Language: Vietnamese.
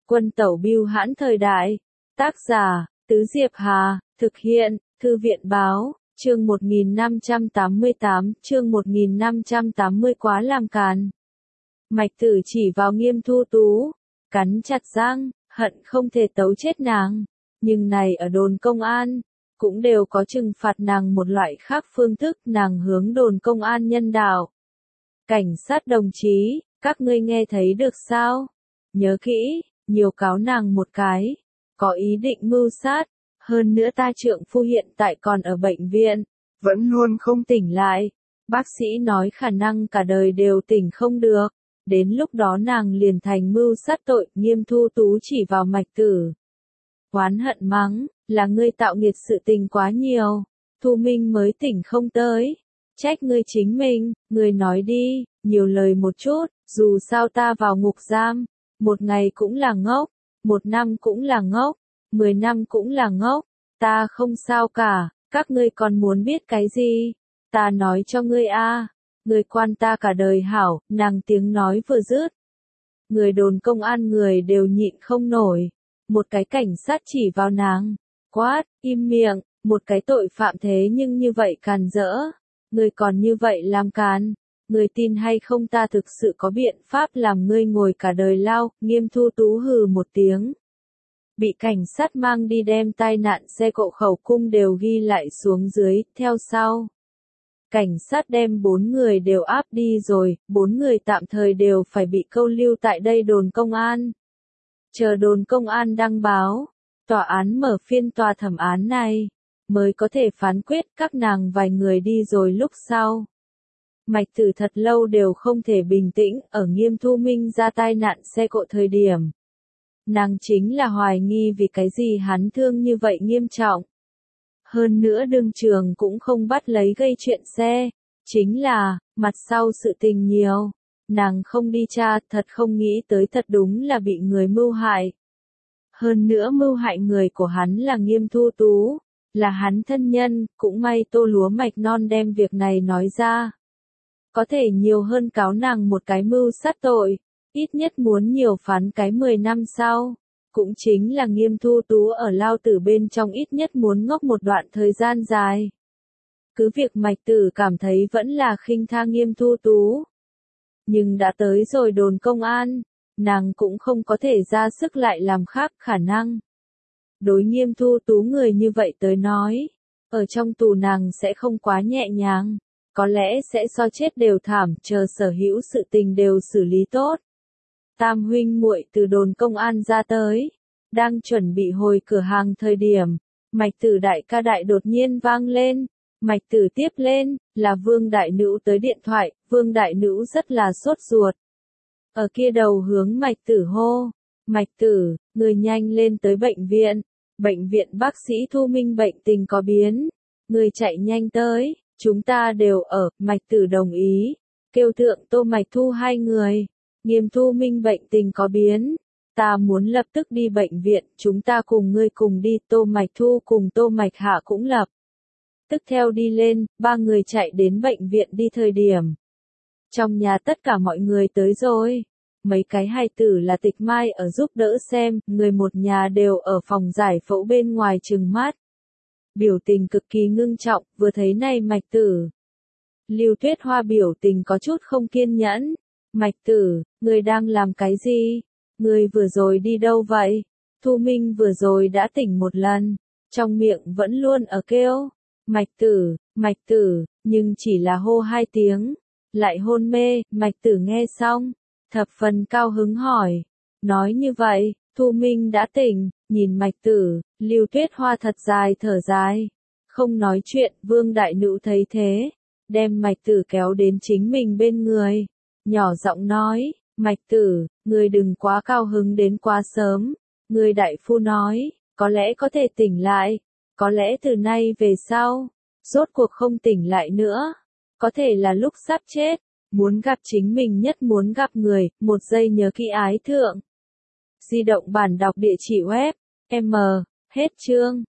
Quân tẩu bưu hãn thời đại. Tác giả, Tứ Diệp Hà, thực hiện, Thư viện báo, chương 1588, chương 1580 quá làm càn. Mạch Tử chỉ vào Nghiêm Thu Tú, cắn chặt răng, hận không thể tấu chết nàng. Nhưng này ở đồn công an, cũng đều có trừng phạt nàng một loại khác phương thức, nàng hướng đồn công an nhân đạo. Cảnh sát đồng chí, các ngươi nghe thấy được sao? Nhớ kỹ, nhiều cáo nàng một cái, có ý định mưu sát, hơn nữa ta trượng phu hiện tại còn ở bệnh viện, vẫn luôn không tỉnh lại. Bác sĩ nói khả năng cả đời đều tỉnh không được, đến lúc đó nàng liền thành mưu sát tội. Nghiêm Thu Tú chỉ vào Mạch Tử. Oán hận mắng, là ngươi tạo nghiệt sự tình quá nhiều, Thu Minh mới tỉnh không tới. Trách ngươi chính mình, ngươi nói đi, nhiều lời một chút, dù sao ta vào ngục giam, một ngày cũng là ngốc, một năm cũng là ngốc, 10 năm cũng là ngốc, ta không sao cả, các ngươi còn muốn biết cái gì? Ta nói cho ngươi ngươi quan ta cả đời hảo. Nàng tiếng nói vừa dứt, người đồn công an người đều nhịn không nổi. Một cái cảnh sát chỉ vào nàng, quát, im miệng, một cái tội phạm thế nhưng như vậy càn rỡ, ngươi còn như vậy làm càn, ngươi tin hay không ta thực sự có biện pháp làm ngươi ngồi cả đời lao. Nghiêm Thu Tú hừ một tiếng, bị cảnh sát mang đi đem tai nạn xe cộ khẩu cung đều ghi lại xuống dưới. Theo sau, cảnh sát đem 4 người đều áp đi rồi, 4 người tạm thời đều phải bị câu lưu tại đây đồn công an. Chờ đồn công an đăng báo, tòa án mở phiên tòa thẩm án này, mới có thể phán quyết. Các nàng vài người đi rồi lúc sau, Mạch Tử thật lâu đều không thể bình tĩnh. Ở Nghiêm Thu Minh ra tai nạn xe cộ thời điểm, nàng chính là hoài nghi vì cái gì hắn thương như vậy nghiêm trọng. Hơn nữa đương trường cũng không bắt lấy gây chuyện xe, chính là, mặt sau sự tình nhiều. Nàng không đi tra, thật không nghĩ tới thật đúng là bị người mưu hại. Hơn nữa mưu hại người của hắn là Nghiêm Thu Tú, là hắn thân nhân. Cũng may Tô Lúa Mạch Non đem việc này nói ra. Có thể nhiều hơn cáo nàng một cái mưu sát tội, ít nhất muốn nhiều phán cái 10 năm sau. Cũng chính là Nghiêm Thu Tú ở lao tử bên trong ít nhất muốn ngốc một đoạn thời gian dài. Cứ việc Mạch Tử cảm thấy vẫn là khinh tha Nghiêm Thu Tú, nhưng đã tới rồi đồn công an, nàng cũng không có thể ra sức lại làm khác khả năng. Đối Nghiêm Thu Tú người như vậy tới nói, ở trong tù nàng sẽ không quá nhẹ nhàng, có lẽ sẽ so chết đều thảm. Chờ sở hữu sự tình đều xử lý tốt, tam huynh muội từ đồn công an ra tới, đang chuẩn bị hồi cửa hàng thời điểm, Mạch Tử đại ca đại đột nhiên vang lên. Mạch Tử tiếp lên, là Vương Đại Nữ tới điện thoại. Vương Đại Nữ rất là sốt ruột, ở kia đầu hướng Mạch Tử hô, Mạch Tử, người nhanh lên tới bệnh viện, bệnh viện bác sĩ Thu Minh bệnh tình có biến, người chạy nhanh tới, chúng ta đều ở. Mạch Tử đồng ý, kêu thượng Tô Mạch Thu hai người. Nghiêm Thu Minh bệnh tình có biến, ta muốn lập tức đi bệnh viện, chúng ta cùng ngươi cùng đi. Tô Mạch Thu cùng Tô Mạch Hạ cũng lập tức theo đi lên. 3 người chạy đến bệnh viện đi thời điểm, trong nhà tất cả mọi người tới rồi. Mấy cái hài tử là Tịch Mai ở giúp đỡ xem, người một nhà đều ở phòng giải phẫu bên ngoài trừng mắt. Biểu tình cực kỳ ngưng trọng, vừa thấy này Mạch Tử. Lưu Tuyết Hoa biểu tình có chút không kiên nhẫn. Mạch Tử, người đang làm cái gì? Người vừa rồi đi đâu vậy? Thu Minh vừa rồi đã tỉnh một lần, trong miệng vẫn luôn ở kêu Mạch Tử, nhưng chỉ là hô 2 tiếng, lại hôn mê. Mạch Tử nghe xong, thập phần cao hứng hỏi, nói như vậy, Thu Minh đã tỉnh. Nhìn Mạch Tử, Lưu Tuyết Hoa thật dài thở dài, không nói chuyện. Vương Đại Nữ thấy thế, đem Mạch Tử kéo đến chính mình bên người, nhỏ giọng nói, Mạch Tử, ngươi đừng quá cao hứng đến quá sớm, ngươi đại phu nói, có lẽ có thể tỉnh lại, có lẽ từ nay về sau, rốt cuộc không tỉnh lại nữa, có thể là lúc sắp chết, muốn gặp chính mình nhất muốn gặp người. Một giây nhớ kỹ ái thượng. Di động bản đọc địa chỉ web, M, hết chương.